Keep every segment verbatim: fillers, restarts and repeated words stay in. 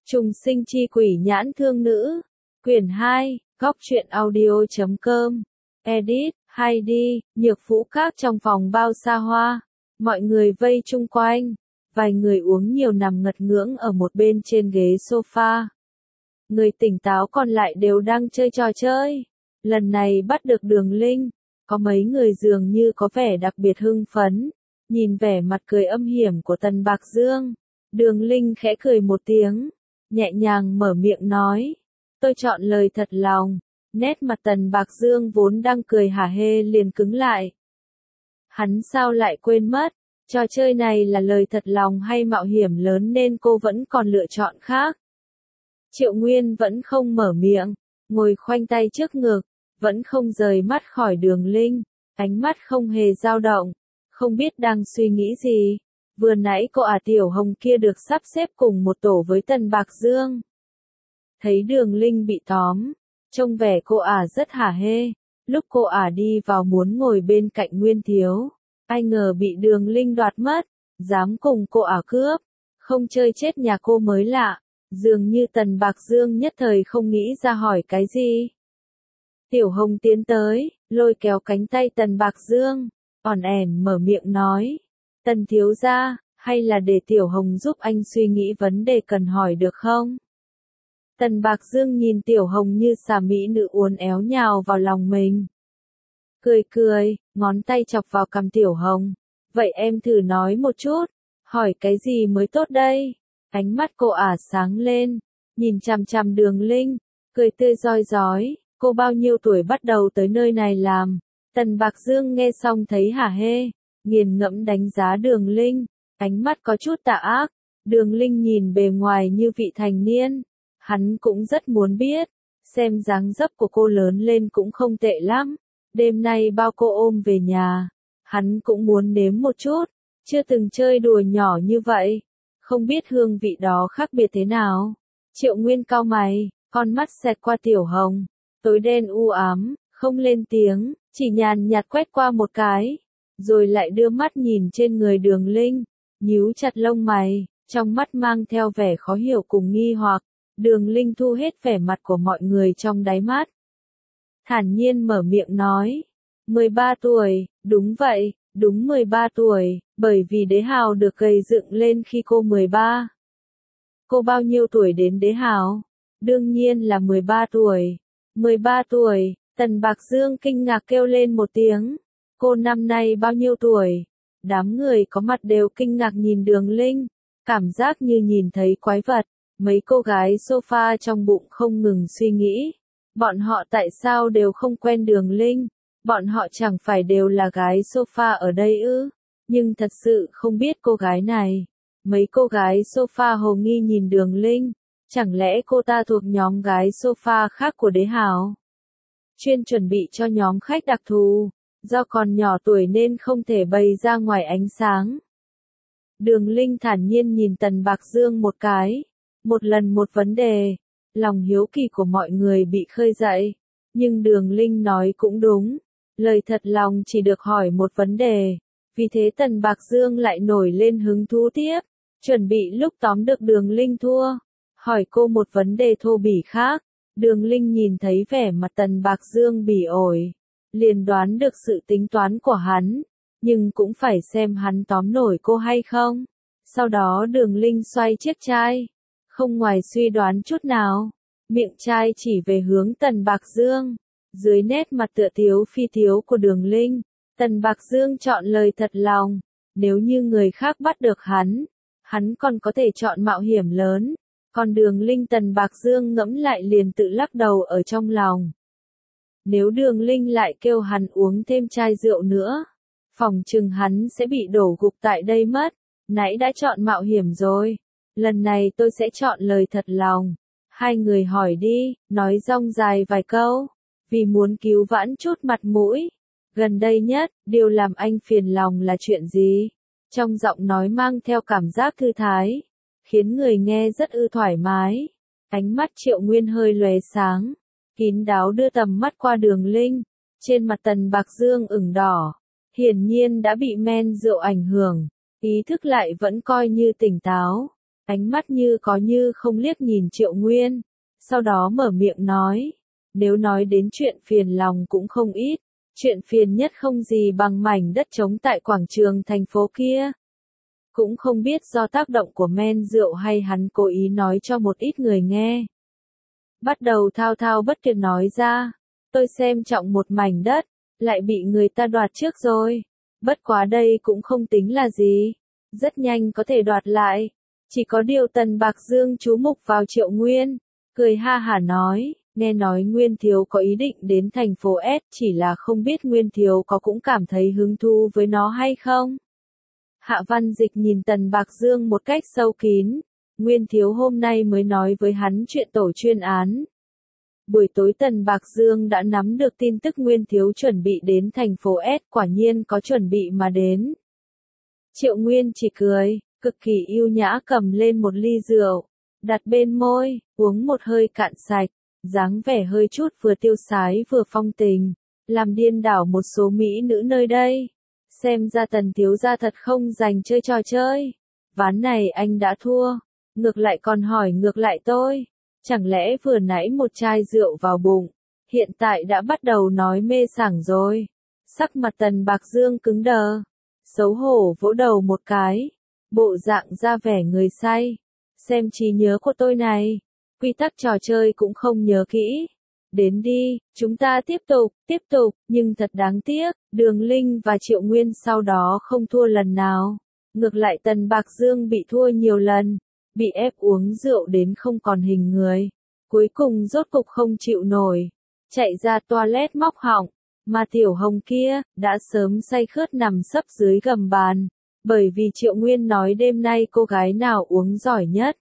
Trùng sinh chi quỷ nhãn thương nữ. Quyển hai, góc truyện audio.com. Edit, hay đi, nhược phũ các trong phòng bao xa hoa. Mọi người vây chung quanh. Vài người uống nhiều nằm ngật ngưỡng ở một bên trên ghế sofa. Người tỉnh táo còn lại đều đang chơi trò chơi. Lần này bắt được Đường Linh. Có mấy người dường như có vẻ đặc biệt hưng phấn. Nhìn vẻ mặt cười âm hiểm của Tần Bạc Dương. Đường Linh khẽ cười một tiếng. Nhẹ nhàng mở miệng nói. Tôi chọn lời thật lòng. Nét mặt Tần Bạc Dương vốn đang cười hả hê liền cứng lại. Hắn sao lại quên mất. Trò chơi này là lời thật lòng hay mạo hiểm lớn nên cô vẫn còn lựa chọn khác. Triệu Nguyên vẫn không mở miệng. Ngồi khoanh tay trước ngực. Vẫn không rời mắt khỏi Đường Linh. Ánh mắt không hề dao động. Không biết đang suy nghĩ gì. Vừa nãy cô ả Tiểu Hồng kia được sắp xếp cùng một tổ với Tần Bạc Dương. Thấy Đường Linh bị tóm. Trông vẻ cô ả rất hả hê. Lúc cô ả đi vào muốn ngồi bên cạnh Nguyên Thiếu. Ai ngờ bị Đường Linh đoạt mất. Dám cùng cô ả cướp. Không chơi chết nhà cô mới lạ. Dường như Tần Bạc Dương nhất thời không nghĩ ra hỏi cái gì. Tiểu Hồng tiến tới, lôi kéo cánh tay Tần Bạc Dương. Ỏn ẻn mở miệng nói. Tần thiếu gia, hay là để Tiểu Hồng giúp anh suy nghĩ vấn đề cần hỏi được không? Tần Bạc Dương nhìn Tiểu Hồng như xà mỹ nữ uốn éo nhào vào lòng mình. Cười cười, ngón tay chọc vào cằm Tiểu Hồng. Vậy em thử nói một chút, hỏi cái gì mới tốt đây? Ánh mắt cô ả sáng lên, nhìn chằm chằm Đường Linh, cười tươi rói rói. Cô bao nhiêu tuổi bắt đầu tới nơi này làm? Tần Bạc Dương nghe xong thấy hả hê, nghiền ngẫm đánh giá Đường Linh, ánh mắt có chút tà ác. Đường Linh nhìn bề ngoài như vị thành niên, hắn cũng rất muốn biết, xem dáng dấp của cô lớn lên cũng không tệ lắm. Đêm nay bao cô ôm về nhà, hắn cũng muốn nếm một chút, chưa từng chơi đùa nhỏ như vậy, không biết hương vị đó khác biệt thế nào. Triệu Nguyên cau mày, con mắt xẹt qua Tiểu Hồng, tối đen u ám, không lên tiếng, chỉ nhàn nhạt quét qua một cái, rồi lại đưa mắt nhìn trên người Đường Linh, nhíu chặt lông mày, trong mắt mang theo vẻ khó hiểu cùng nghi hoặc. Đường Linh thu hết vẻ mặt của mọi người trong đáy mắt. Thản nhiên mở miệng nói, mười ba tuổi, đúng vậy, đúng mười ba tuổi, bởi vì Đế Hào được gầy dựng lên khi cô mười ba. Cô bao nhiêu tuổi đến Đế Hào? Đương nhiên là mười ba tuổi. mười ba tuổi, Tần Bạc Dương kinh ngạc kêu lên một tiếng. Cô năm nay bao nhiêu tuổi? Đám người có mặt đều kinh ngạc nhìn Đường Linh, cảm giác như nhìn thấy quái vật. Mấy cô gái sofa trong bụng không ngừng suy nghĩ. Bọn họ tại sao đều không quen Đường Linh? Bọn họ chẳng phải đều là gái sofa ở đây ư? Nhưng thật sự không biết cô gái này. Mấy cô gái sofa hồ nghi nhìn Đường Linh. Chẳng lẽ cô ta thuộc nhóm gái sofa khác của Đế Hào? Chuyên chuẩn bị cho nhóm khách đặc thù. Do còn nhỏ tuổi nên không thể bày ra ngoài ánh sáng. Đường Linh thản nhiên nhìn Tần Bạc Dương một cái. Một lần một vấn đề. Lòng hiếu kỳ của mọi người bị khơi dậy. Nhưng Đường Linh nói cũng đúng. Lời thật lòng chỉ được hỏi một vấn đề. Vì thế Tần Bạc Dương lại nổi lên hứng thú tiếp. Chuẩn bị lúc tóm được Đường Linh thua. Hỏi cô một vấn đề thô bỉ khác. Đường Linh nhìn thấy vẻ mặt Tần Bạc Dương bỉ ổi. Liền đoán được sự tính toán của hắn. Nhưng cũng phải xem hắn tóm nổi cô hay không. Sau đó Đường Linh xoay chiếc chai. Không ngoài suy đoán chút nào. Miệng chai chỉ về hướng Tần Bạc Dương. Dưới nét mặt tựa thiếu phi thiếu của Đường Linh. Tần Bạc Dương chọn lời thật lòng. Nếu như người khác bắt được hắn. Hắn còn có thể chọn mạo hiểm lớn. Còn Đường Linh Tần Bạc Dương ngẫm lại liền tự lắc đầu ở trong lòng. Nếu Đường Linh lại kêu hắn uống thêm chai rượu nữa. Phòng chừng hắn sẽ bị đổ gục tại đây mất. Nãy đã chọn mạo hiểm rồi. Lần này tôi sẽ chọn lời thật lòng. Hai người hỏi đi, nói rong dài vài câu. Vì muốn cứu vãn chút mặt mũi. Gần đây nhất, điều làm anh phiền lòng là chuyện gì? Trong giọng nói mang theo cảm giác thư thái. Khiến người nghe rất ư thoải mái. Ánh mắt Triệu Nguyên hơi lóe sáng. Kín đáo đưa tầm mắt qua Đường Linh. Trên mặt Tần Bạc Dương ửng đỏ. Hiển nhiên đã bị men rượu ảnh hưởng. Ý thức lại vẫn coi như tỉnh táo. ánh mắt như có như không liếc nhìn Triệu Nguyên, sau đó mở miệng nói, nếu nói đến chuyện phiền lòng cũng không ít, chuyện phiền nhất không gì bằng mảnh đất trống tại quảng trường thành phố kia. Cũng không biết do tác động của men rượu hay hắn cố ý nói cho một ít người nghe. Bắt đầu thao thao bất tuyệt nói ra, tôi xem trọng một mảnh đất, lại bị người ta đoạt trước rồi. Bất quá đây cũng không tính là gì, rất nhanh có thể đoạt lại. Chỉ có điều Tần Bạc Dương chú mục vào Triệu Nguyên, cười ha hả nói, nghe nói Nguyên Thiếu có ý định đến thành phố S, chỉ là không biết Nguyên Thiếu có cũng cảm thấy hứng thú với nó hay không. Hạ Văn Dịch nhìn Tần Bạc Dương một cách sâu kín, Nguyên Thiếu hôm nay mới nói với hắn chuyện tổ chuyên án. Buổi tối Tần Bạc Dương đã nắm được tin tức Nguyên Thiếu chuẩn bị đến thành phố S, quả nhiên có chuẩn bị mà đến. Triệu Nguyên chỉ cười, cực kỳ yêu nhã cầm lên một ly rượu, đặt bên môi, uống một hơi cạn sạch, dáng vẻ hơi chút vừa tiêu sái vừa phong tình, làm điên đảo một số mỹ nữ nơi đây. Xem ra Tần thiếu gia thật không dành chơi trò chơi. Ván này anh đã thua, ngược lại còn hỏi ngược lại tôi. Chẳng lẽ vừa nãy một chai rượu vào bụng, hiện tại đã bắt đầu nói mê sảng rồi. Sắc mặt Tần Bạc Dương cứng đờ, xấu hổ vỗ đầu một cái, bộ dạng ra vẻ người say. Xem trí nhớ của tôi này, quy tắc trò chơi cũng không nhớ kỹ. Đến đi, chúng ta tiếp tục, tiếp tục, nhưng thật đáng tiếc, Đường Linh và Triệu Nguyên sau đó không thua lần nào. Ngược lại Tần Bạc Dương bị thua nhiều lần, bị ép uống rượu đến không còn hình người. Cuối cùng rốt cục không chịu nổi, chạy ra toilet móc họng, mà Tiểu Hồng kia, đã sớm say khướt nằm sấp dưới gầm bàn, bởi vì Triệu Nguyên nói đêm nay cô gái nào uống giỏi nhất,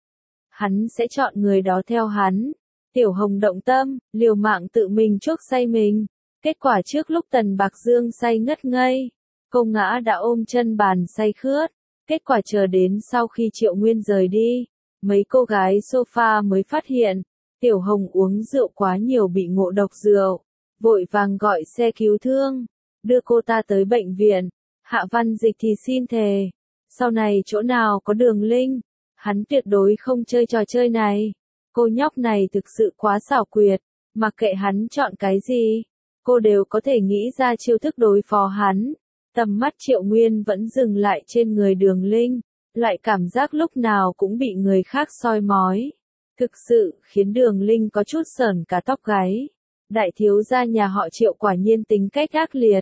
hắn sẽ chọn người đó theo hắn. Tiểu Hồng động tâm, liều mạng tự mình chuốc say mình. Kết quả trước lúc Tần Bạc Dương say ngất ngây, cô ngã đã ôm chân bàn say khướt. Kết quả chờ đến sau khi Triệu Nguyên rời đi, mấy cô gái sofa mới phát hiện, Tiểu Hồng uống rượu quá nhiều bị ngộ độc rượu. Vội vàng gọi xe cứu thương, đưa cô ta tới bệnh viện. Hạ Văn Dịch thì xin thề, sau này chỗ nào có Đường Linh, hắn tuyệt đối không chơi trò chơi này. Cô nhóc này thực sự quá xảo quyệt, mặc kệ hắn chọn cái gì, cô đều có thể nghĩ ra chiêu thức đối phó hắn. Tầm mắt Triệu Nguyên vẫn dừng lại trên người Đường Linh, lại cảm giác lúc nào cũng bị người khác soi mói. Thực sự khiến Đường Linh có chút sởn cả tóc gáy. Đại thiếu gia nhà họ Triệu quả nhiên tính cách ác liệt.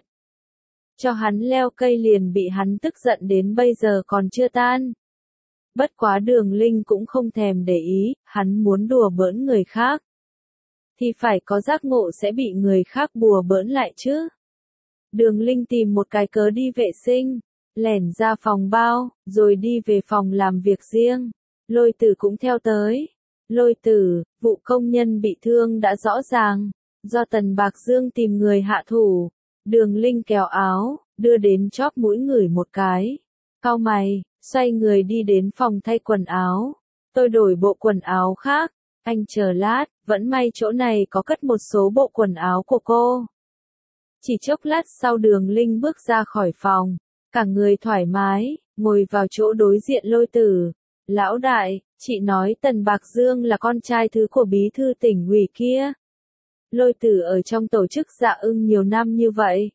Cho hắn leo cây liền bị hắn tức giận đến bây giờ còn chưa tan. Bất quá Đường Linh cũng không thèm để ý, hắn muốn đùa bỡn người khác, thì phải có giác ngộ sẽ bị người khác bùa bỡn lại chứ. Đường Linh tìm một cái cớ đi vệ sinh, lẻn ra phòng bao, rồi đi về phòng làm việc riêng. Lôi Tử cũng theo tới. Lôi Tử, vụ công nhân bị thương đã rõ ràng, do Tần Bạc Dương tìm người hạ thủ. Đường Linh kéo áo, đưa đến chóp mũi ngửi một cái. Cau mày, xoay người đi đến phòng thay quần áo. Tôi đổi bộ quần áo khác, anh chờ lát, vẫn may chỗ này có cất một số bộ quần áo của cô. Chỉ chốc lát sau Đường Linh bước ra khỏi phòng, cả người thoải mái, ngồi vào chỗ đối diện Lôi Tử. Lão đại, chị nói Tần Bạc Dương là con trai thứ của bí thư tỉnh ủy kia. Lôi Tử ở trong tổ chức Dạ Ưng nhiều năm như vậy,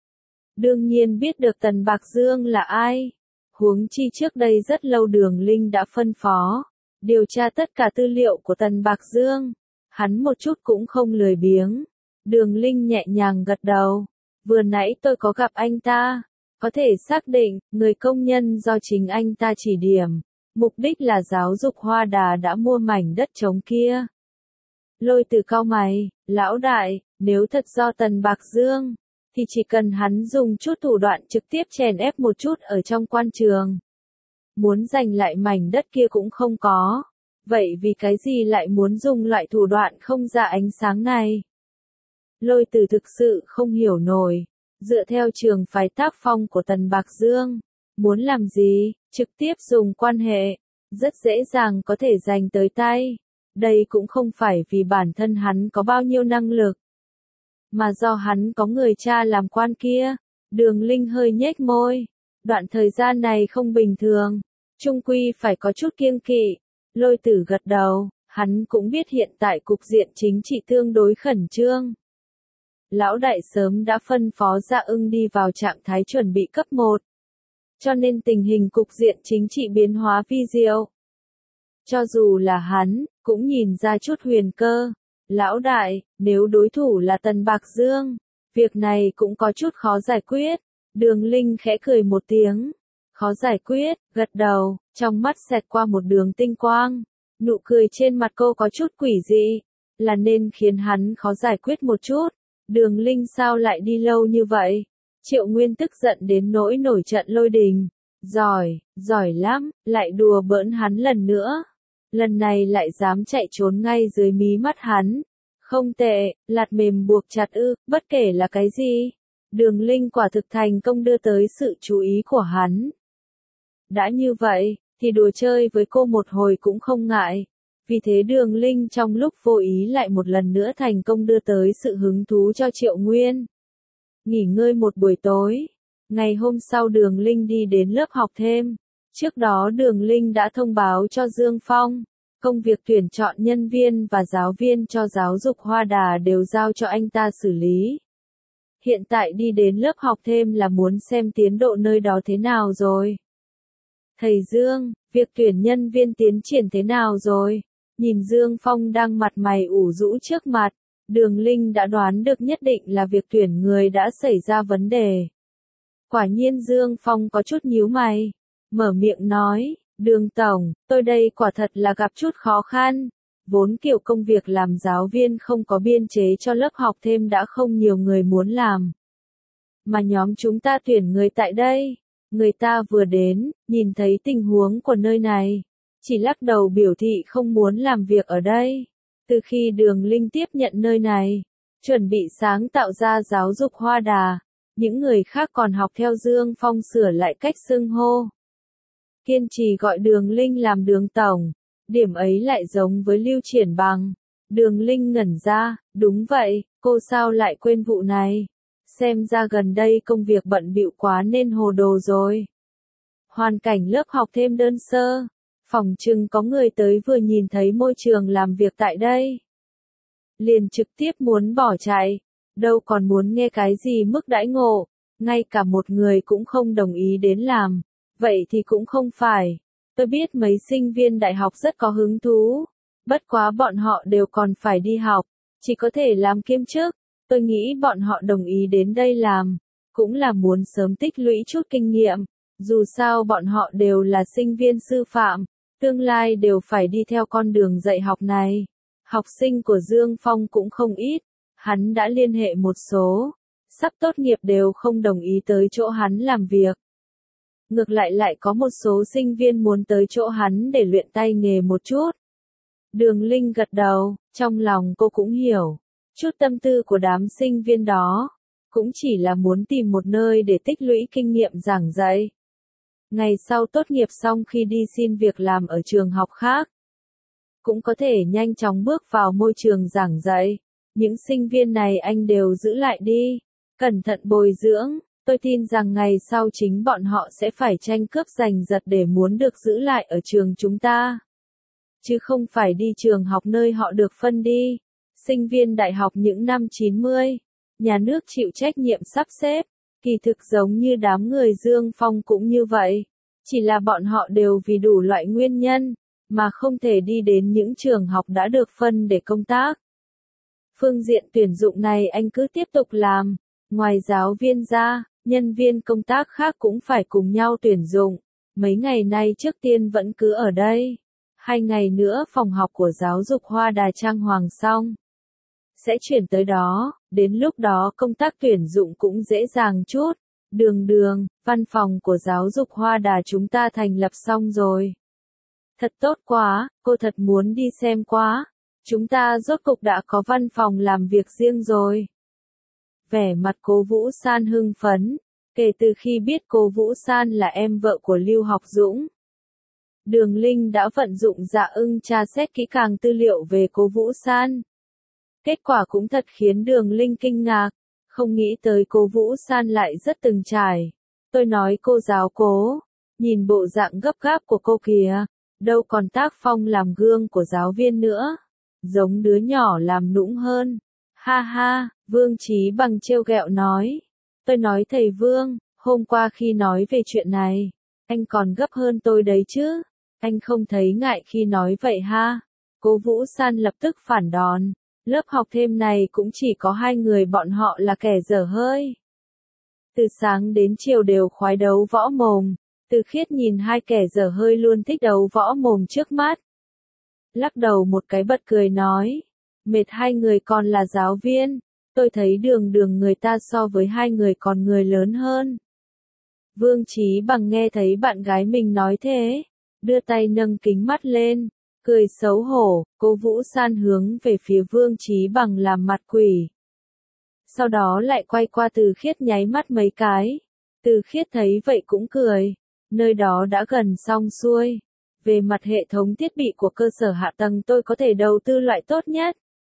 đương nhiên biết được Tần Bạc Dương là ai. Huống chi trước đây rất lâu Đường Linh đã phân phó điều tra tất cả tư liệu của Tần Bạc Dương. Hắn một chút cũng không lười biếng. Đường Linh nhẹ nhàng gật đầu. Vừa nãy tôi có gặp anh ta, có thể xác định, người công nhân do chính anh ta chỉ điểm, mục đích là giáo dục Hoa Đà đã mua mảnh đất trống kia. Lôi Tử cau mày, lão đại, nếu thật do Tần Bạc Dương, thì chỉ cần hắn dùng chút thủ đoạn trực tiếp chèn ép một chút ở trong quan trường. Muốn giành lại mảnh đất kia cũng không có. Vậy vì cái gì lại muốn dùng loại thủ đoạn không ra ánh sáng này? Lôi Tử thực sự không hiểu nổi. Dựa theo trường phái tác phong của Tần Bạc Dương, muốn làm gì, trực tiếp dùng quan hệ, rất dễ dàng có thể giành tới tay. Đây cũng không phải vì bản thân hắn có bao nhiêu năng lực, mà do hắn có người cha làm quan kia. Đường Linh hơi nhếch môi. Đoạn thời gian này không bình thường, Trung quy phải có chút kiêng kỵ. Lôi Tử gật đầu, hắn cũng biết hiện tại cục diện chính trị tương đối khẩn trương. Lão đại sớm đã phân phó Dạ Ưng đi vào trạng thái chuẩn bị cấp một. Cho nên tình hình cục diện chính trị biến hóa vi diệu. Cho dù là hắn, cũng nhìn ra chút huyền cơ. Lão đại, nếu đối thủ là Tần Bạc Dương, việc này cũng có chút khó giải quyết. Đường Linh khẽ cười một tiếng. Khó giải quyết, gật đầu, trong mắt xẹt qua một đường tinh quang. Nụ cười trên mặt cô có chút quỷ dị, là nên khiến hắn khó giải quyết một chút. Đường Linh sao lại đi lâu như vậy? Triệu Nguyên tức giận đến nỗi nổi trận lôi đình. Giỏi, giỏi lắm, lại đùa bỡn hắn lần nữa. Lần này lại dám chạy trốn ngay dưới mí mắt hắn. Không tệ, lạt mềm buộc chặt ư, bất kể là cái gì. Đường Linh quả thực thành công đưa tới sự chú ý của hắn. Đã như vậy, thì đùa chơi với cô một hồi cũng không ngại. Vì thế Đường Linh trong lúc vô ý lại một lần nữa thành công đưa tới sự hứng thú cho Triệu Nguyên. Nghỉ ngơi một buổi tối. Ngày hôm sau Đường Linh đi đến lớp học thêm. Trước đó Đường Linh đã thông báo cho Dương Phong. Công việc tuyển chọn nhân viên và giáo viên cho giáo dục Hoa Đà đều giao cho anh ta xử lý. Hiện tại đi đến lớp học thêm là muốn xem tiến độ nơi đó thế nào rồi. Thầy Dương, việc tuyển nhân viên tiến triển thế nào rồi? Nhìn Dương Phong đang mặt mày ủ rũ trước mặt, Đường Linh đã đoán được nhất định là việc tuyển người đã xảy ra vấn đề. Quả nhiên Dương Phong có chút nhíu mày, mở miệng nói, Đường Tổng, tôi đây quả thật là gặp chút khó khăn. Vốn kiểu công việc làm giáo viên không có biên chế cho lớp học thêm đã không nhiều người muốn làm. Mà nhóm chúng ta tuyển người tại đây. Người ta vừa đến, nhìn thấy tình huống của nơi này. Chỉ lắc đầu biểu thị không muốn làm việc ở đây. Từ khi Đường Linh tiếp nhận nơi này, chuẩn bị sáng tạo ra giáo dục Hoa Đà, những người khác còn học theo Dương Phong sửa lại cách xưng hô. Kiên trì gọi Đường Linh làm Đường Tổng, điểm ấy lại giống với Lưu Triển Bằng. Đường Linh ngẩn ra, đúng vậy, cô sao lại quên vụ này? Xem ra gần đây công việc bận bịu quá nên hồ đồ rồi. Hoàn cảnh lớp học thêm đơn sơ. Phòng chừng có người tới vừa nhìn thấy môi trường làm việc tại đây. Liền trực tiếp muốn bỏ chạy. Đâu còn muốn nghe cái gì mức đãi ngộ. Ngay cả một người cũng không đồng ý đến làm. Vậy thì cũng không phải. Tôi biết mấy sinh viên đại học rất có hứng thú. Bất quá bọn họ đều còn phải đi học. Chỉ có thể làm kiêm chức. Tôi nghĩ bọn họ đồng ý đến đây làm, cũng là muốn sớm tích lũy chút kinh nghiệm, dù sao bọn họ đều là sinh viên sư phạm, tương lai đều phải đi theo con đường dạy học này. Học sinh của Dương Phong cũng không ít, hắn đã liên hệ một số, sắp tốt nghiệp đều không đồng ý tới chỗ hắn làm việc. Ngược lại lại có một số sinh viên muốn tới chỗ hắn để luyện tay nghề một chút. Đường Linh gật đầu, trong lòng cô cũng hiểu. Chút tâm tư của đám sinh viên đó, cũng chỉ là muốn tìm một nơi để tích lũy kinh nghiệm giảng dạy. Ngày sau tốt nghiệp xong khi đi xin việc làm ở trường học khác, cũng có thể nhanh chóng bước vào môi trường giảng dạy. Những sinh viên này anh đều giữ lại đi, cẩn thận bồi dưỡng, tôi tin rằng ngày sau chính bọn họ sẽ phải tranh cướp giành giật để muốn được giữ lại ở trường chúng ta. Chứ không phải đi trường học nơi họ được phân đi. Sinh viên đại học những năm chín mươi, nhà nước chịu trách nhiệm sắp xếp, kỳ thực giống như đám người Dương Phong cũng như vậy, chỉ là bọn họ đều vì đủ loại nguyên nhân, mà không thể đi đến những trường học đã được phân để công tác. Phương diện tuyển dụng này anh cứ tiếp tục làm, ngoài giáo viên ra, nhân viên công tác khác cũng phải cùng nhau tuyển dụng, mấy ngày nay trước tiên vẫn cứ ở đây, hai ngày nữa phòng học của giáo dục Hoa Đà trang hoàng xong. Sẽ chuyển tới đó, đến lúc đó công tác tuyển dụng cũng dễ dàng chút. Đường Đường, văn phòng của giáo dục Hoa Đà chúng ta thành lập xong rồi. Thật tốt quá, cô thật muốn đi xem quá. Chúng ta rốt cục đã có văn phòng làm việc riêng rồi. Vẻ mặt Cố Vũ San hưng phấn, kể từ khi biết Cố Vũ San là em vợ của Lưu Học Dũng. Đường Linh đã vận dụng Dạ Ưng tra xét kỹ càng tư liệu về Cố Vũ San. Kết quả cũng thật khiến Đường Linh kinh ngạc, không nghĩ tới Cố Vũ San lại rất từng trải. Tôi nói cô giáo Cố, Nhìn bộ dạng gấp gáp của cô kìa, đâu còn tác phong làm gương của giáo viên nữa. Giống đứa nhỏ làm nũng hơn. Ha ha, Vương Chí Bằng trêu ghẹo nói. Tôi nói thầy Vương, hôm qua khi nói về chuyện này, anh còn gấp hơn tôi đấy chứ. Anh không thấy ngại khi nói vậy ha. Cố Vũ San lập tức phản đòn. Lớp học thêm này cũng chỉ có hai người bọn họ là kẻ dở hơi. Từ sáng đến chiều đều khoái đấu võ mồm. Từ Khiết nhìn hai kẻ dở hơi luôn thích đấu võ mồm trước mắt. Lắc đầu một cái bật cười nói. Mệt hai người còn là giáo viên. Tôi thấy đường đường người ta so với hai người còn người lớn hơn. Vương Chí Bằng nghe thấy bạn gái mình nói thế. Đưa tay nâng kính mắt lên. Cười xấu hổ, Cố Vũ San hướng về phía Vương Chí Bằng làm mặt quỷ. Sau đó lại quay qua Từ Khiết nháy mắt mấy cái. Từ Khiết thấy vậy cũng cười. Nơi đó đã gần xong xuôi. Về mặt hệ thống thiết bị của cơ sở hạ tầng tôi có thể đầu tư loại tốt nhất.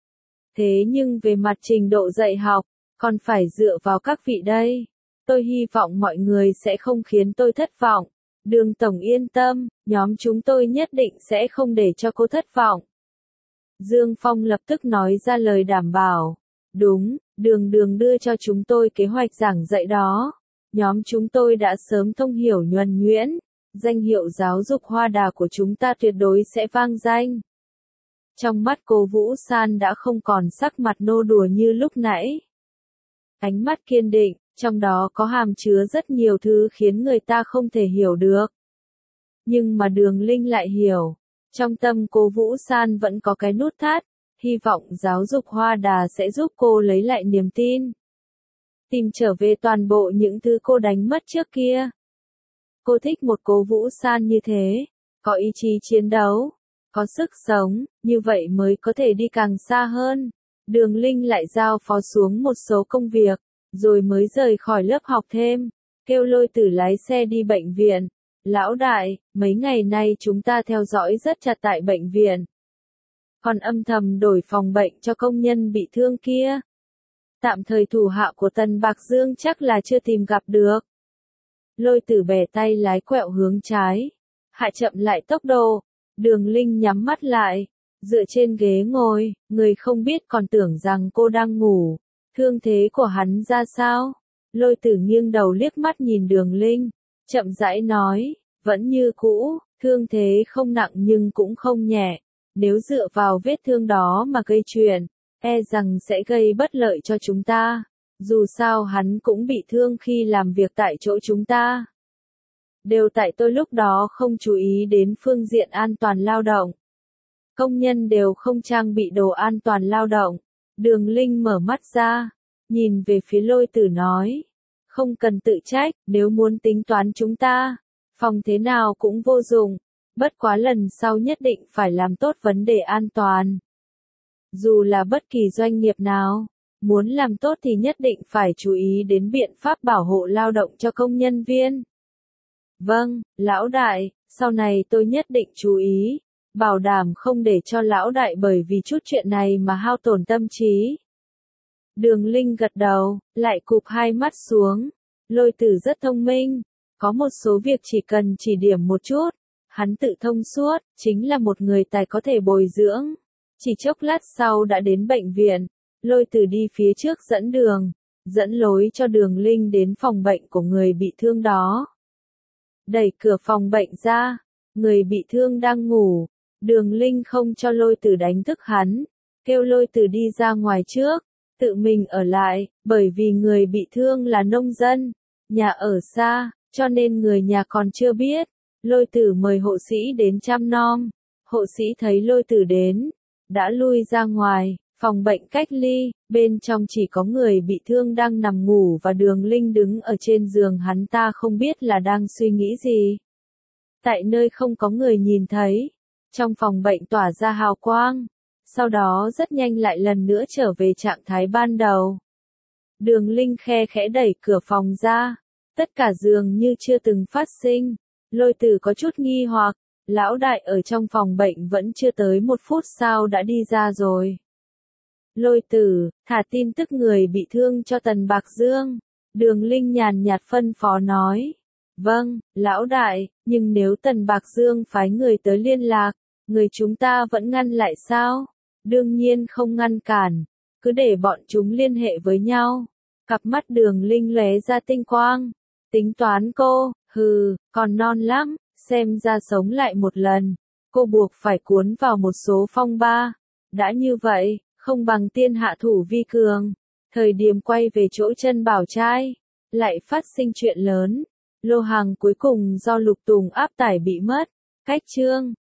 Thế nhưng về mặt trình độ dạy học, còn phải dựa vào các vị đây. Tôi hy vọng mọi người sẽ không khiến tôi thất vọng. Đường Tổng yên tâm, nhóm chúng tôi nhất định sẽ không để cho cô thất vọng. Dương Phong lập tức nói ra lời đảm bảo. Đúng, đường đường đưa cho chúng tôi kế hoạch giảng dạy đó. Nhóm chúng tôi đã sớm thông hiểu nhuần nhuyễn. Danh hiệu giáo dục Hoa Đà của chúng ta tuyệt đối sẽ vang danh. Trong mắt Cố Vũ San đã không còn sắc mặt nô đùa như lúc nãy. Ánh mắt kiên định, trong đó có hàm chứa rất nhiều thứ khiến người ta không thể hiểu được. Nhưng mà Đường Linh lại hiểu. Trong tâm Cố Vũ San vẫn có cái nút thắt, hy vọng giáo dục Hoa Đà sẽ giúp cô lấy lại niềm tin. Tìm trở về toàn bộ những thứ cô đánh mất trước kia. Cô thích một Cố Vũ San như thế, có ý chí chiến đấu, có sức sống, như vậy mới có thể đi càng xa hơn. Đường Linh lại giao phó xuống một số công việc, rồi mới rời khỏi lớp học thêm, kêu Lôi Tử lái xe đi bệnh viện. Lão đại, mấy ngày nay chúng ta theo dõi rất chặt tại bệnh viện. Còn âm thầm đổi phòng bệnh cho công nhân bị thương kia. Tạm thời thủ hạ của Tần Bạc Dương chắc là chưa tìm gặp được. Lôi Tử bẻ tay lái quẹo hướng trái, hạ chậm lại tốc độ. Đường Linh nhắm mắt lại, dựa trên ghế ngồi, người không biết còn tưởng rằng cô đang ngủ. Thương thế của hắn ra sao? Lôi Tử nghiêng đầu liếc mắt nhìn Đường Linh, chậm rãi nói, vẫn như cũ, thương thế không nặng nhưng cũng không nhẹ. Nếu dựa vào vết thương đó mà gây chuyện, e rằng sẽ gây bất lợi cho chúng ta. Dù sao hắn cũng bị thương khi làm việc tại chỗ chúng ta. Đều tại tôi lúc đó không chú ý đến phương diện an toàn lao động. Công nhân đều không trang bị đồ an toàn lao động. Đường Linh mở mắt ra, nhìn về phía Lôi Tử nói. Không cần tự trách, nếu muốn tính toán chúng ta, phòng thế nào cũng vô dụng. Bất quá lần sau nhất định phải làm tốt vấn đề an toàn. Dù là bất kỳ doanh nghiệp nào, muốn làm tốt thì nhất định phải chú ý đến biện pháp bảo hộ lao động cho công nhân viên. Vâng, lão đại, sau này tôi nhất định chú ý, bảo đảm không để cho lão đại bởi vì chút chuyện này mà hao tổn tâm trí. Đường Linh gật đầu, lại cụp hai mắt xuống. Lôi Tử rất thông minh, có một số việc chỉ cần chỉ điểm một chút, hắn tự thông suốt, chính là một người tài có thể bồi dưỡng. Chỉ chốc lát sau đã đến bệnh viện, Lôi Tử đi phía trước dẫn đường, dẫn lối cho Đường Linh đến phòng bệnh của người bị thương đó. Đẩy cửa phòng bệnh ra, người bị thương đang ngủ, Đường Linh không cho Lôi Tử đánh thức hắn, kêu Lôi Tử đi ra ngoài trước, tự mình ở lại, bởi vì người bị thương là nông dân, nhà ở xa, cho nên người nhà còn chưa biết. Lôi Tử mời hộ sĩ đến chăm nom, hộ sĩ thấy Lôi Tử đến, đã lui ra ngoài, phòng bệnh cách ly, bên trong chỉ có người bị thương đang nằm ngủ và Đường Linh đứng ở trên giường, hắn ta không biết là đang suy nghĩ gì. Tại nơi không có người nhìn thấy, trong phòng bệnh tỏa ra hào quang, sau đó rất nhanh lại lần nữa trở về trạng thái ban đầu. Đường Linh khe khẽ đẩy cửa phòng ra, tất cả dường như chưa từng phát sinh. Lôi Tử có chút nghi hoặc, lão đại ở trong phòng bệnh vẫn chưa tới một phút sao đã đi ra rồi. Lôi Tử, thả tin tức người bị thương cho Tần Bạc Dương. Đường Linh nhàn nhạt phân phó nói. Vâng, lão đại, nhưng nếu Tần Bạc Dương phái người tới liên lạc, người chúng ta vẫn ngăn lại sao? Đương nhiên không ngăn cản, cứ để bọn chúng liên hệ với nhau. Cặp mắt Đường Linh lóe ra tinh quang. Tính toán cô, hừ, còn non lắm, xem ra sống lại một lần. Cô buộc phải cuốn vào một số phong ba. Đã như vậy, không bằng tiên hạ thủ vi cường. Thời điểm quay về chỗ chân bảo trai, lại phát sinh chuyện lớn. Lô hàng cuối cùng do Lục Tùng áp tải bị mất. Cách chương